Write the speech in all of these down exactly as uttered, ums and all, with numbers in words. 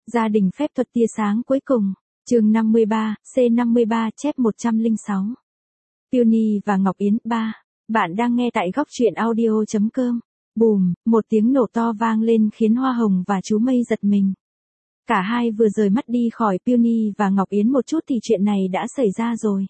Gia đình phép thuật tia sáng cuối cùng, chương năm mươi ba, C năm mươi ba chép một trăm lẻ sáu. Peony và Ngọc Yến ba. Bạn đang nghe tại góc truyện audio chấm com. Bùm, một tiếng nổ to vang lên khiến Hoa Hồng và chú Mây giật mình. Cả hai vừa rời mắt đi khỏi Peony và Ngọc Yến một chút thì chuyện này đã xảy ra rồi.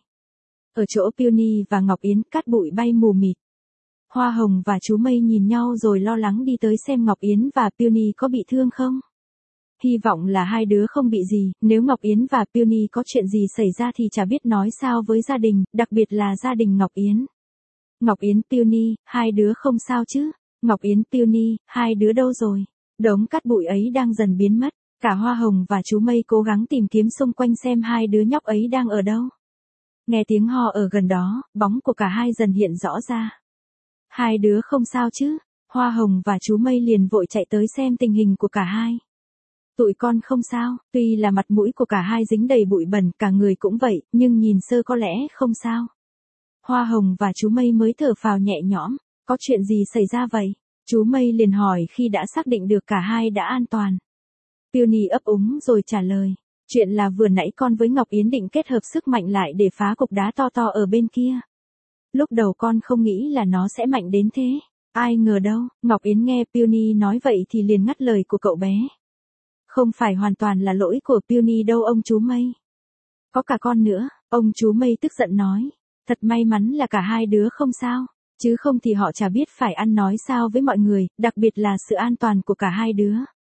Ở chỗ Peony và Ngọc Yến, cát bụi bay mù mịt. Hoa Hồng và chú Mây nhìn nhau rồi lo lắng đi tới xem Ngọc Yến và Peony có bị thương không. Hy vọng là hai đứa không bị gì, nếu Ngọc Yến và Peony có chuyện gì xảy ra thì chả biết nói sao với gia đình, đặc biệt là gia đình Ngọc Yến. Ngọc Yến, Peony, hai đứa không sao chứ? Ngọc Yến, Peony, hai đứa đâu rồi? Đống cát bụi ấy đang dần biến mất, cả Hoa Hồng và chú Mây cố gắng tìm kiếm xung quanh xem hai đứa nhóc ấy đang ở đâu. Nghe tiếng ho ở gần đó, bóng của cả hai dần hiện rõ ra. Hai đứa không sao chứ? Hoa Hồng và chú Mây liền vội chạy tới xem tình hình của cả hai. Tụi con không sao, tuy là mặt mũi của cả hai dính đầy bụi bẩn, cả người cũng vậy, nhưng nhìn sơ có lẽ không sao. Hoa Hồng và chú Mây mới thở phào nhẹ nhõm, có chuyện gì xảy ra vậy? Chú Mây liền hỏi khi đã xác định được cả hai đã an toàn. Peony ấp úng rồi trả lời, chuyện là vừa nãy con với Ngọc Yến định kết hợp sức mạnh lại để phá cục đá to to ở bên kia. Lúc đầu con không nghĩ là nó sẽ mạnh đến thế, ai ngờ đâu. Ngọc Yến nghe Peony nói vậy thì liền ngắt lời của cậu bé. Không phải hoàn toàn là lỗi của Peony đâu ông chú Mây. Có cả con nữa, ông chú Mây tức giận nói. Thật may mắn là cả hai đứa không sao, chứ không thì họ chả biết phải ăn nói sao với mọi người, đặc biệt là sự an toàn của cả hai đứa.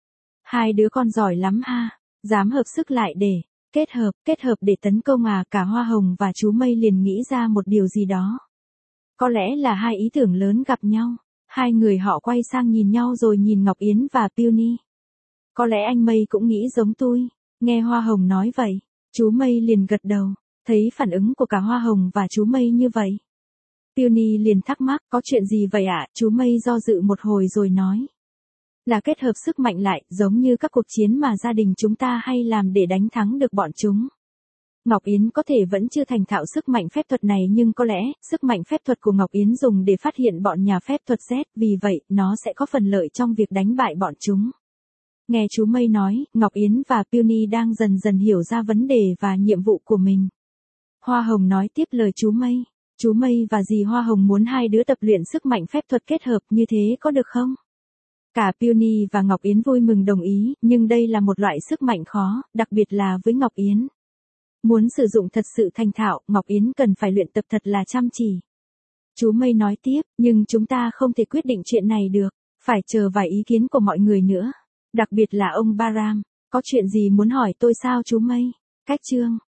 Hai đứa con giỏi lắm ha, dám hợp sức lại để kết hợp, kết hợp để tấn công à? Cả Hoa Hồng và chú Mây liền nghĩ ra một điều gì đó. Có lẽ là hai ý tưởng lớn gặp nhau, hai người họ quay sang nhìn nhau rồi nhìn Ngọc Yến và Peony. Có lẽ anh Mây cũng nghĩ giống tôi. Nghe Hoa Hồng nói vậy, chú Mây liền gật đầu, thấy phản ứng của cả Hoa Hồng và chú Mây như vậy. Peony liền thắc mắc, có chuyện gì vậy ạ? Chú Mây do dự một hồi rồi nói. Là kết hợp sức mạnh lại, giống như các cuộc chiến mà gia đình chúng ta hay làm để đánh thắng được bọn chúng. Ngọc Yến có thể vẫn chưa thành thạo sức mạnh phép thuật này nhưng có lẽ, sức mạnh phép thuật của Ngọc Yến dùng để phát hiện bọn nhà phép thuật Z, vì vậy, nó sẽ có phần lợi trong việc đánh bại bọn chúng. Nghe chú Mây nói, Ngọc Yến và Peony đang dần dần hiểu ra vấn đề và nhiệm vụ của mình. Hoa Hồng nói tiếp lời chú Mây. Chú Mây và dì Hoa Hồng muốn hai đứa tập luyện sức mạnh phép thuật kết hợp, như thế có được không? Cả Peony và Ngọc Yến vui mừng đồng ý, nhưng đây là một loại sức mạnh khó, đặc biệt là với Ngọc Yến. Muốn sử dụng thật sự thành thạo, Ngọc Yến cần phải luyện tập thật là chăm chỉ. Chú Mây nói tiếp, nhưng chúng ta không thể quyết định chuyện này được, phải chờ vài ý kiến của mọi người nữa. Đặc biệt là ông Baram, có chuyện gì muốn hỏi tôi sao chú Mây? Cách chương.